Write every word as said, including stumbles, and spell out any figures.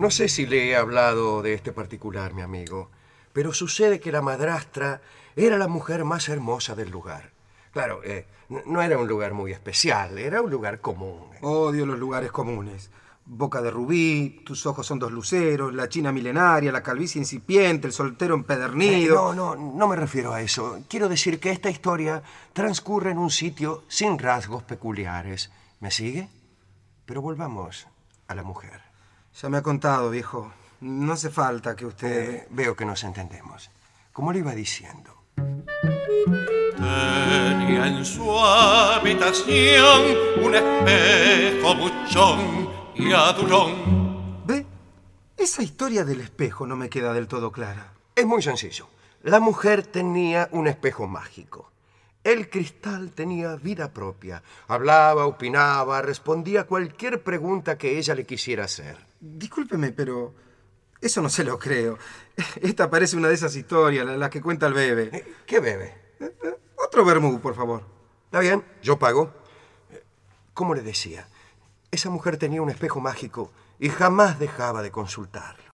No sé si le he hablado de este particular, mi amigo, pero sucede que la madrastra era la mujer más hermosa del lugar. Claro, eh, no era un lugar muy especial, era un lugar común. Odio los lugares comunes. Boca de rubí, tus ojos son dos luceros, la china milenaria, la calvicie incipiente, el soltero empedernido. Eh, no, no, no me refiero a eso. Quiero decir que esta historia transcurre en un sitio sin rasgos peculiares. ¿Me sigue? Pero volvamos a la mujer. Ya me ha contado, viejo. No hace falta que usted... Eh, veo que nos entendemos. Como le iba diciendo. Tenía en su habitación un espejo buchón y adulón. ¿Ve? Esa historia del espejo no me queda del todo clara. Es muy sencillo. La mujer tenía un espejo mágico. El cristal tenía vida propia. Hablaba, opinaba, respondía a cualquier pregunta que ella le quisiera hacer. Discúlpeme, pero eso no se lo creo. Esta parece una de esas historias, las que cuenta el bebé. Eh, ¿Qué bebe? Eh, eh, Otro vermú, por favor. Está bien, yo pago. Como le decía, esa mujer tenía un espejo mágico y jamás dejaba de consultarlo.